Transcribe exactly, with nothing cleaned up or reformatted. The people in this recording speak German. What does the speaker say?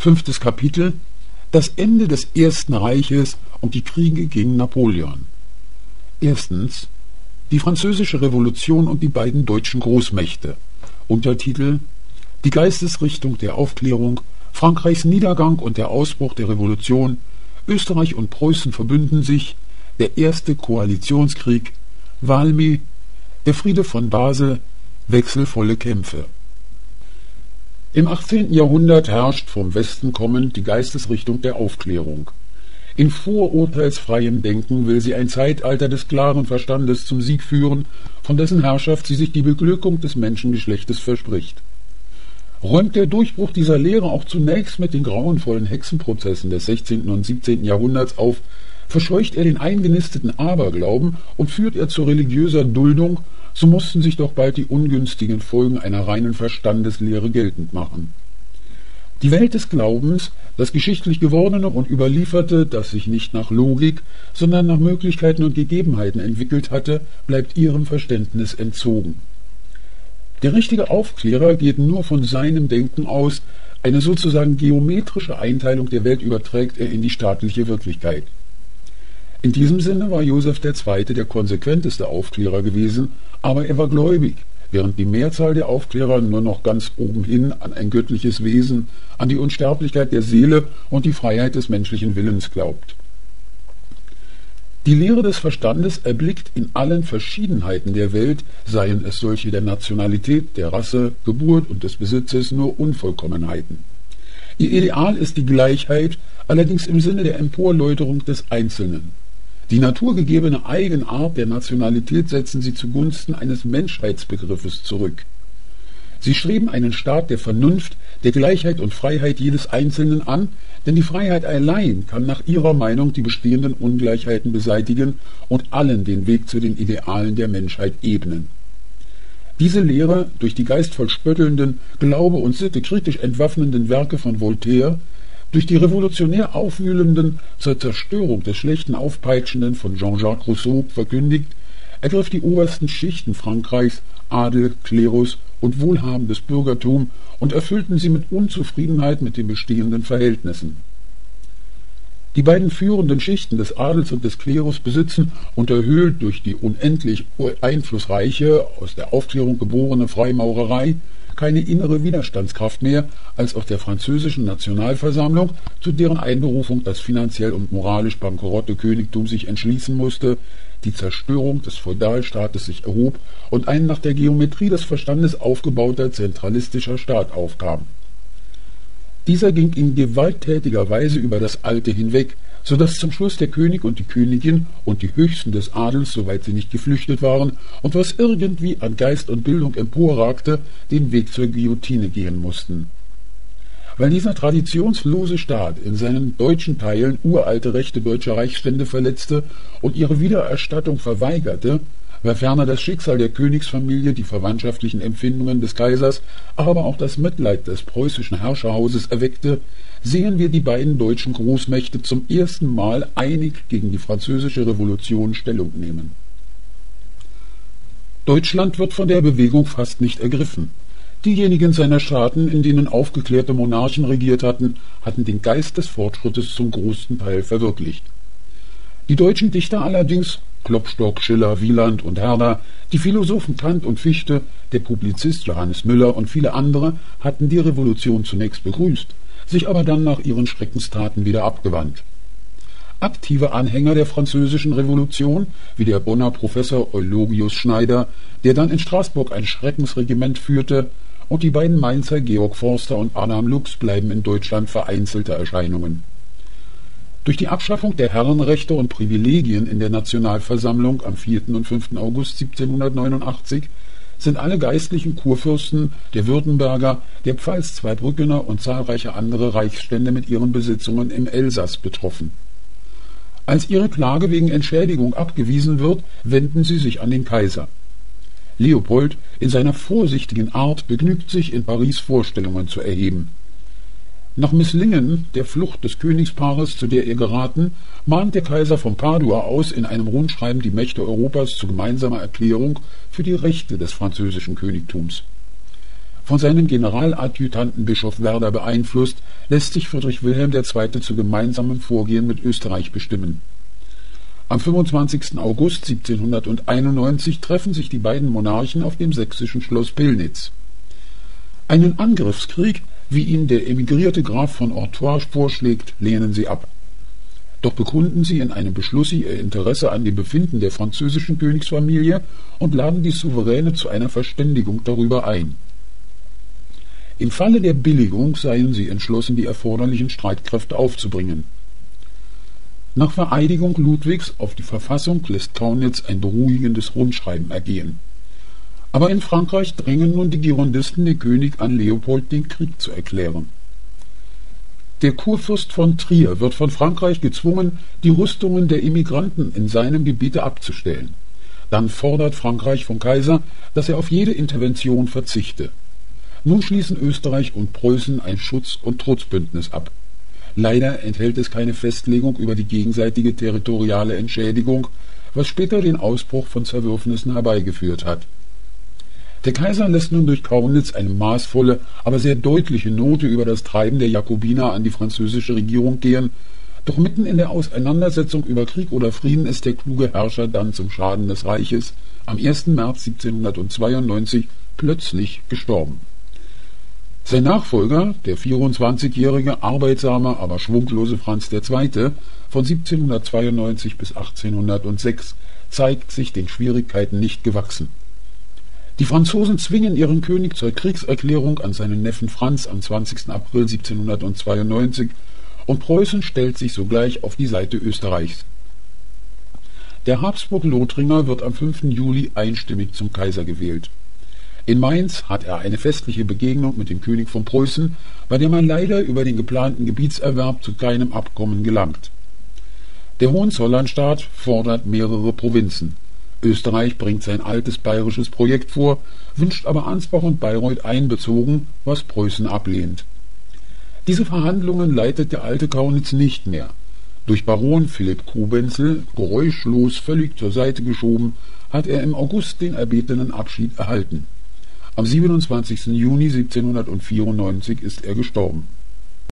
Fünftes Kapitel: Das Ende des Ersten Reiches und die Kriege gegen Napoleon. Erstens: Die Französische Revolution und die beiden deutschen Großmächte. Untertitel: Die Geistesrichtung der Aufklärung, Frankreichs Niedergang und der Ausbruch der Revolution, Österreich und Preußen verbünden sich, der erste Koalitionskrieg, Valmy, der Friede von Basel, wechselvolle Kämpfe. Im achtzehnten Jahrhundert herrscht vom Westen kommend die Geistesrichtung der Aufklärung. In vorurteilsfreiem Denken will sie ein Zeitalter des klaren Verstandes zum Sieg führen, von dessen Herrschaft sie sich die Beglückung des Menschengeschlechtes verspricht. Räumt der Durchbruch dieser Lehre auch zunächst mit den grauenvollen Hexenprozessen des sechzehnten und siebzehnten Jahrhunderts auf, verscheucht er den eingenisteten Aberglauben und führt er zu religiöser Duldung, so mussten sich doch bald die ungünstigen Folgen einer reinen Verstandeslehre geltend machen. Die Welt des Glaubens, das geschichtlich Gewordene und Überlieferte, das sich nicht nach Logik, sondern nach Möglichkeiten und Gegebenheiten entwickelt hatte, bleibt ihrem Verständnis entzogen. Der richtige Aufklärer geht nur von seinem Denken aus, eine sozusagen geometrische Einteilung der Welt überträgt er in die staatliche Wirklichkeit. In diesem Sinne war Joseph der Zweite der konsequenteste Aufklärer gewesen, aber er war gläubig, während die Mehrzahl der Aufklärer nur noch ganz obenhin an ein göttliches Wesen, an die Unsterblichkeit der Seele und die Freiheit des menschlichen Willens glaubt. Die Lehre des Verstandes erblickt in allen Verschiedenheiten der Welt, seien es solche der Nationalität, der Rasse, Geburt und des Besitzes, nur Unvollkommenheiten. Ihr Ideal ist die Gleichheit, allerdings im Sinne der Emporläuterung des Einzelnen. Die naturgegebene Eigenart der Nationalität setzen sie zugunsten eines Menschheitsbegriffes zurück. Sie streben einen Staat der Vernunft, der Gleichheit und Freiheit jedes Einzelnen an, denn die Freiheit allein kann nach ihrer Meinung die bestehenden Ungleichheiten beseitigen und allen den Weg zu den Idealen der Menschheit ebnen. Diese Lehre, durch die geistvoll spöttelnden, Glaube und Sitte kritisch entwaffnenden Werke von Voltaire, durch die revolutionär aufwühlenden, zur Zerstörung des Schlechten aufpeitschenden von Jean-Jacques Rousseau verkündigt, ergriff die obersten Schichten Frankreichs, Adel, Klerus und wohlhabendes Bürgertum und erfüllten sie mit Unzufriedenheit mit den bestehenden Verhältnissen. Die beiden führenden Schichten des Adels und des Klerus besitzen, unterhöhlt durch die unendlich einflussreiche, aus der Aufklärung geborene Freimaurerei, keine innere Widerstandskraft mehr als auf der französischen Nationalversammlung, zu deren Einberufung das finanziell und moralisch bankrotte Königtum sich entschließen musste, die Zerstörung des Feudalstaates sich erhob und ein nach der Geometrie des Verstandes aufgebauter zentralistischer Staat aufkam. Dieser ging in gewalttätiger Weise über das Alte hinweg, so dass zum Schluss der König und die Königin und die Höchsten des Adels, soweit sie nicht geflüchtet waren, und was irgendwie an Geist und Bildung emporragte, den Weg zur Guillotine gehen mussten. Weil dieser traditionslose Staat in seinen deutschen Teilen uralte Rechte deutscher Reichsstände verletzte und ihre Wiedererstattung verweigerte, weil ferner das Schicksal der Königsfamilie die verwandtschaftlichen Empfindungen des Kaisers, aber auch das Mitleid des preußischen Herrscherhauses erweckte, sehen wir die beiden deutschen Großmächte zum ersten Mal einig gegen die französische Revolution Stellung nehmen. Deutschland wird von der Bewegung fast nicht ergriffen. Diejenigen seiner Staaten, in denen aufgeklärte Monarchen regiert hatten, hatten den Geist des Fortschrittes zum großen Teil verwirklicht. Die deutschen Dichter allerdings, Klopstock, Schiller, Wieland und Herder, die Philosophen Kant und Fichte, der Publizist Johannes Müller und viele andere hatten die Revolution zunächst begrüßt, sich aber dann nach ihren Schreckenstaten wieder abgewandt. Aktive Anhänger der französischen Revolution, wie der Bonner Professor Eulogius Schneider, der dann in Straßburg ein Schreckensregiment führte, und die beiden Mainzer Georg Forster und Adam Lux bleiben in Deutschland vereinzelte Erscheinungen. Durch die Abschaffung der Herrenrechte und Privilegien in der Nationalversammlung am vierten und fünften August siebzehnhundertneunundachtzig sind alle geistlichen Kurfürsten, der Württemberger, der Pfalz-Zweibrückener und zahlreiche andere Reichsstände mit ihren Besitzungen im Elsass betroffen. Als ihre Klage wegen Entschädigung abgewiesen wird, wenden sie sich an den Kaiser. Leopold in seiner vorsichtigen Art begnügt sich, in Paris Vorstellungen zu erheben. Nach Misslingen der Flucht des Königspaares, zu der er geraten, mahnt der Kaiser von Padua aus in einem Rundschreiben die Mächte Europas zu gemeinsamer Erklärung für die Rechte des französischen Königtums. Von seinem Generaladjutanten Bischof Werder beeinflusst, lässt sich Friedrich Wilhelm der Zweite zu gemeinsamem Vorgehen mit Österreich bestimmen. Am fünfundzwanzigsten August siebzehnhunderteinundneunzig treffen sich die beiden Monarchen auf dem sächsischen Schloss Pillnitz. Einen Angriffskrieg, wie ihn der emigrierte Graf von Artois vorschlägt, lehnen sie ab. Doch bekunden sie in einem Beschluss ihr Interesse an dem Befinden der französischen Königsfamilie und laden die Souveräne zu einer Verständigung darüber ein. Im Falle der Billigung seien sie entschlossen, die erforderlichen Streitkräfte aufzubringen. Nach Vereidigung Ludwigs auf die Verfassung lässt Kaunitz ein beruhigendes Rundschreiben ergehen. Aber in Frankreich drängen nun die Girondisten den König an, Leopold den Krieg zu erklären. Der Kurfürst von Trier wird von Frankreich gezwungen, die Rüstungen der Immigranten in seinem Gebiete abzustellen. Dann fordert Frankreich vom Kaiser, dass er auf jede Intervention verzichte. Nun schließen Österreich und Preußen ein Schutz- und Trutzbündnis ab. Leider enthält es keine Festlegung über die gegenseitige territoriale Entschädigung, was später den Ausbruch von Zerwürfnissen herbeigeführt hat. Der Kaiser lässt nun durch Kaunitz eine maßvolle, aber sehr deutliche Note über das Treiben der Jakobiner an die französische Regierung gehen, doch mitten in der Auseinandersetzung über Krieg oder Frieden ist der kluge Herrscher dann zum Schaden des Reiches am ersten März siebzehnhundertzweiundneunzig plötzlich gestorben. Sein Nachfolger, der vierundzwanzigjährige, arbeitsame, aber schwunglose Franz der Zweite., von siebzehnhundertzweiundneunzig bis achtzehnhundertsechs, zeigt sich den Schwierigkeiten nicht gewachsen. Die Franzosen zwingen ihren König zur Kriegserklärung an seinen Neffen Franz am zwanzigsten April siebzehnhundertzweiundneunzig und Preußen stellt sich sogleich auf die Seite Österreichs. Der Habsburg-Lothringer wird am fünften Juli einstimmig zum Kaiser gewählt. In Mainz hat er eine festliche Begegnung mit dem König von Preußen, bei der man leider über den geplanten Gebietserwerb zu keinem Abkommen gelangt. Der Hohenzollernstaat fordert mehrere Provinzen. Österreich bringt sein altes bayerisches Projekt vor, wünscht aber Ansbach und Bayreuth einbezogen, was Preußen ablehnt. Diese Verhandlungen leitet der alte Kaunitz nicht mehr. Durch Baron Philipp Krubenzel, geräuschlos völlig zur Seite geschoben, hat er im August den erbetenen Abschied erhalten. Am siebenundzwanzigsten Juni siebzehnhundertvierundneunzig ist er gestorben.